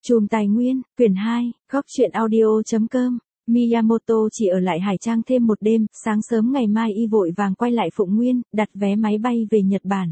Chùm Tài Nguyên, quyển 2, góc truyện audio.com. Miyamoto chỉ ở lại Hải Trang thêm một đêm, sáng sớm ngày mai y vội vàng quay lại Phụng Nguyên, đặt vé máy bay về Nhật Bản.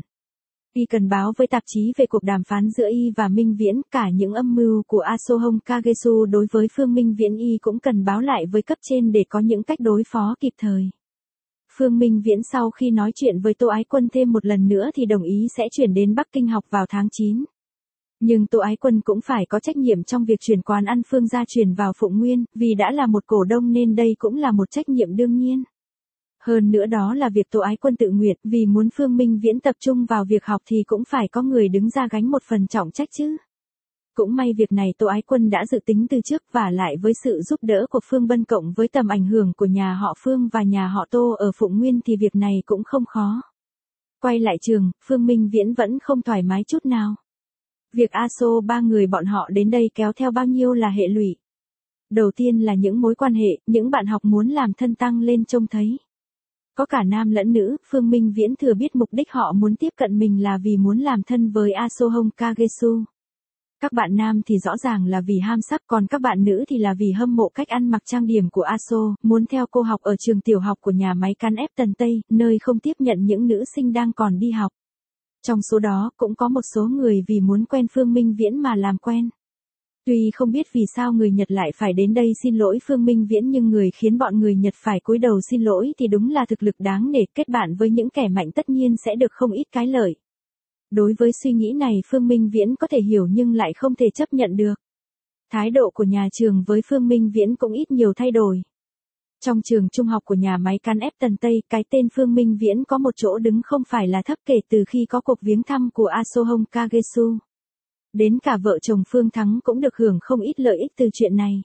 Y cần báo với tạp chí về cuộc đàm phán giữa y và Minh Viễn, cả những âm mưu của Asohong Kagesu đối với Phương Minh Viễn y cũng cần báo lại với cấp trên để có những cách đối phó kịp thời. Phương Minh Viễn sau khi nói chuyện với Tô Ái Quân thêm một lần nữa thì đồng ý sẽ chuyển đến Bắc Kinh học vào tháng 9. Nhưng Tô Ái Quân cũng phải có trách nhiệm trong việc chuyển quán ăn Phương gia truyền vào Phụng Nguyên, vì đã là một cổ đông nên đây cũng là một trách nhiệm đương nhiên. Hơn nữa đó là việc Tô Ái Quân tự nguyện, vì muốn Phương Minh Viễn tập trung vào việc học thì cũng phải có người đứng ra gánh một phần trọng trách chứ. Cũng may việc này Tô Ái Quân đã dự tính từ trước, và lại với sự giúp đỡ của Phương Bân cộng với tầm ảnh hưởng của nhà họ Phương và nhà họ Tô ở Phụng Nguyên thì việc này cũng không khó. Quay lại trường, Phương Minh Viễn vẫn không thoải mái chút nào. Việc Aso ba người bọn họ đến đây kéo theo bao nhiêu là hệ lụy. Đầu tiên là những mối quan hệ, những bạn học muốn làm thân tăng lên trông thấy. Có cả nam lẫn nữ, Phương Minh Viễn thừa biết mục đích họ muốn tiếp cận mình là vì muốn làm thân với Asohong Kagesu. Các bạn nam thì rõ ràng là vì ham sắc, còn các bạn nữ thì là vì hâm mộ cách ăn mặc trang điểm của Aso, muốn theo cô học ở trường tiểu học của nhà máy can ép Tần Tây, nơi không tiếp nhận những nữ sinh đang còn đi học. Trong số đó, cũng có một số người vì muốn quen Phương Minh Viễn mà làm quen. Tuy không biết vì sao người Nhật lại phải đến đây xin lỗi Phương Minh Viễn, nhưng người khiến bọn người Nhật phải cúi đầu xin lỗi thì đúng là thực lực đáng nể, kết bạn với những kẻ mạnh tất nhiên sẽ được không ít cái lợi. Đối với suy nghĩ này Phương Minh Viễn có thể hiểu nhưng lại không thể chấp nhận được. Thái độ của nhà trường với Phương Minh Viễn cũng ít nhiều thay đổi. Trong trường trung học của nhà máy can ép Tần Tây, cái tên Phương Minh Viễn có một chỗ đứng không phải là thấp kể từ khi có cuộc viếng thăm của Asohong Kagesu. Đến cả vợ chồng Phương Thắng cũng được hưởng không ít lợi ích từ chuyện này.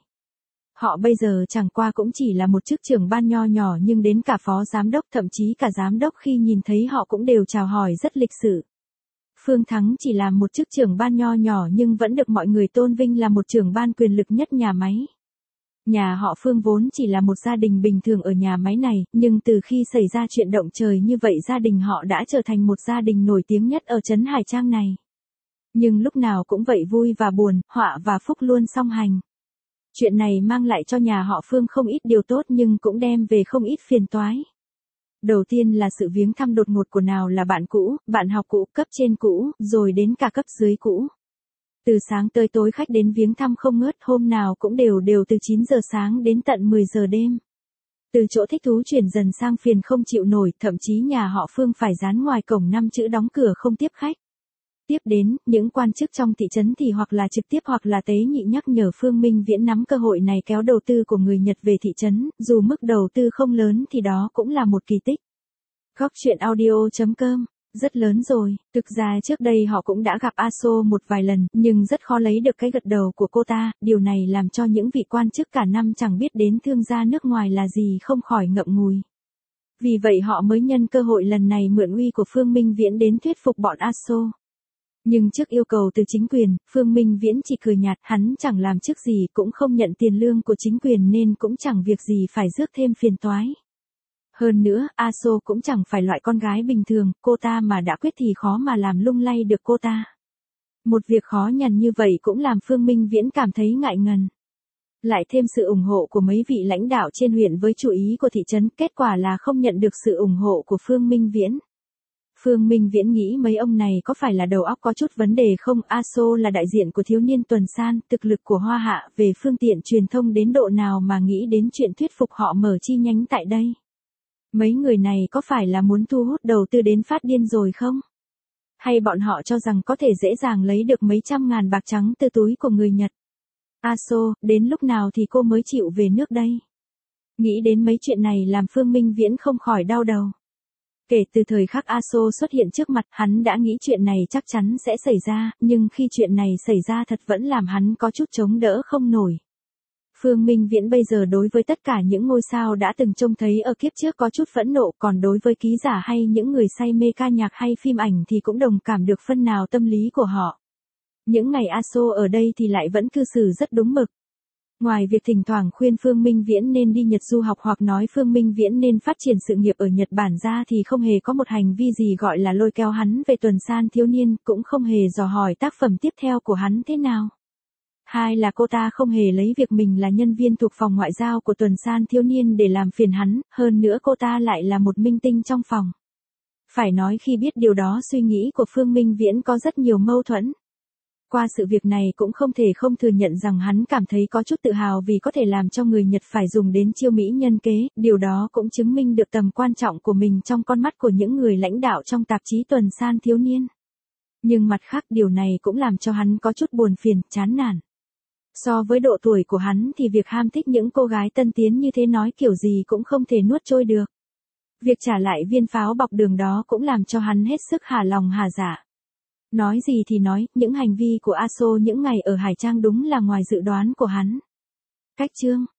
Họ bây giờ chẳng qua cũng chỉ là một chức trưởng ban nho nhỏ, nhưng đến cả phó giám đốc, thậm chí cả giám đốc khi nhìn thấy họ cũng đều chào hỏi rất lịch sự. Phương Thắng chỉ là một chức trưởng ban nho nhỏ nhưng vẫn được mọi người tôn vinh là một trưởng ban quyền lực nhất nhà máy. Nhà họ Phương vốn chỉ là một gia đình bình thường ở nhà máy này, nhưng từ khi xảy ra chuyện động trời như vậy gia đình họ đã trở thành một gia đình nổi tiếng nhất ở trấn Hải Trang này. Nhưng lúc nào cũng vậy, vui và buồn, họa và phúc luôn song hành. Chuyện này mang lại cho nhà họ Phương không ít điều tốt nhưng cũng đem về không ít phiền toái. Đầu tiên là sự viếng thăm đột ngột của nào là bạn cũ, bạn học cũ, cấp trên cũ, rồi đến cả cấp dưới cũ. Từ sáng tới tối khách đến viếng thăm không ngớt, hôm nào cũng đều từ 9 giờ sáng đến tận 10 giờ đêm. Từ chỗ thích thú chuyển dần sang phiền không chịu nổi, thậm chí nhà họ Phương phải dán ngoài cổng 5 chữ đóng cửa không tiếp khách. Tiếp đến, những quan chức trong thị trấn thì hoặc là trực tiếp hoặc là tế nhị nhắc nhở Phương Minh Viễn nắm cơ hội này kéo đầu tư của người Nhật về thị trấn, dù mức đầu tư không lớn thì đó cũng là một kỳ tích. Góc truyện audio.com. Rất lớn rồi, thực ra trước đây họ cũng đã gặp Aso một vài lần, nhưng rất khó lấy được cái gật đầu của cô ta, điều này làm cho những vị quan chức cả năm chẳng biết đến thương gia nước ngoài là gì không khỏi ngậm ngùi. Vì vậy họ mới nhân cơ hội lần này mượn uy của Phương Minh Viễn đến thuyết phục bọn Aso. Nhưng trước yêu cầu từ chính quyền, Phương Minh Viễn chỉ cười nhạt, hắn chẳng làm chức gì cũng không nhận tiền lương của chính quyền nên cũng chẳng việc gì phải rước thêm phiền toái. Hơn nữa, Aso cũng chẳng phải loại con gái bình thường, cô ta mà đã quyết thì khó mà làm lung lay được cô ta. Một việc khó nhằn như vậy cũng làm Phương Minh Viễn cảm thấy ngại ngần. Lại thêm sự ủng hộ của mấy vị lãnh đạo trên huyện với chủ ý của thị trấn, kết quả là không nhận được sự ủng hộ của Phương Minh Viễn. Phương Minh Viễn nghĩ mấy ông này có phải là đầu óc có chút vấn đề không? Aso là đại diện của thiếu niên Tuần San, thực lực của Hoa Hạ về phương tiện truyền thông đến độ nào mà nghĩ đến chuyện thuyết phục họ mở chi nhánh tại đây. Mấy người này có phải là muốn thu hút đầu tư đến phát điên rồi không? Hay bọn họ cho rằng có thể dễ dàng lấy được mấy trăm ngàn bạc trắng từ túi của người Nhật? Aso, đến lúc nào thì cô mới chịu về nước đây? Nghĩ đến mấy chuyện này làm Phương Minh Viễn không khỏi đau đầu. Kể từ thời khắc Aso xuất hiện trước mặt, hắn đã nghĩ chuyện này chắc chắn sẽ xảy ra, nhưng khi chuyện này xảy ra thật vẫn làm hắn có chút chống đỡ không nổi. Phương Minh Viễn bây giờ đối với tất cả những ngôi sao đã từng trông thấy ở kiếp trước có chút phẫn nộ, còn đối với ký giả hay những người say mê ca nhạc hay phim ảnh thì cũng đồng cảm được phân nào tâm lý của họ. Những ngày Aso ở đây thì lại vẫn cư xử rất đúng mực. Ngoài việc thỉnh thoảng khuyên Phương Minh Viễn nên đi Nhật du học hoặc nói Phương Minh Viễn nên phát triển sự nghiệp ở Nhật Bản ra thì không hề có một hành vi gì gọi là lôi kéo hắn về Tuần San thiếu niên, cũng không hề dò hỏi tác phẩm tiếp theo của hắn thế nào. Hai là cô ta không hề lấy việc mình là nhân viên thuộc phòng ngoại giao của Tuần San Thiếu Niên để làm phiền hắn, hơn nữa cô ta lại là một minh tinh trong phòng. Phải nói khi biết điều đó suy nghĩ của Phương Minh Viễn có rất nhiều mâu thuẫn. Qua sự việc này cũng không thể không thừa nhận rằng hắn cảm thấy có chút tự hào vì có thể làm cho người Nhật phải dùng đến chiêu mỹ nhân kế, điều đó cũng chứng minh được tầm quan trọng của mình trong con mắt của những người lãnh đạo trong tạp chí Tuần San Thiếu Niên. Nhưng mặt khác điều này cũng làm cho hắn có chút buồn phiền, chán nản. So với độ tuổi của hắn thì việc ham thích những cô gái tân tiến như thế nói kiểu gì cũng không thể nuốt trôi được. Việc trả lại viên pháo bọc đường đó cũng làm cho hắn hết sức hả lòng hả dạ. Nói gì thì nói, những hành vi của Aso những ngày ở Hải Trang đúng là ngoài dự đoán của hắn. Cách chương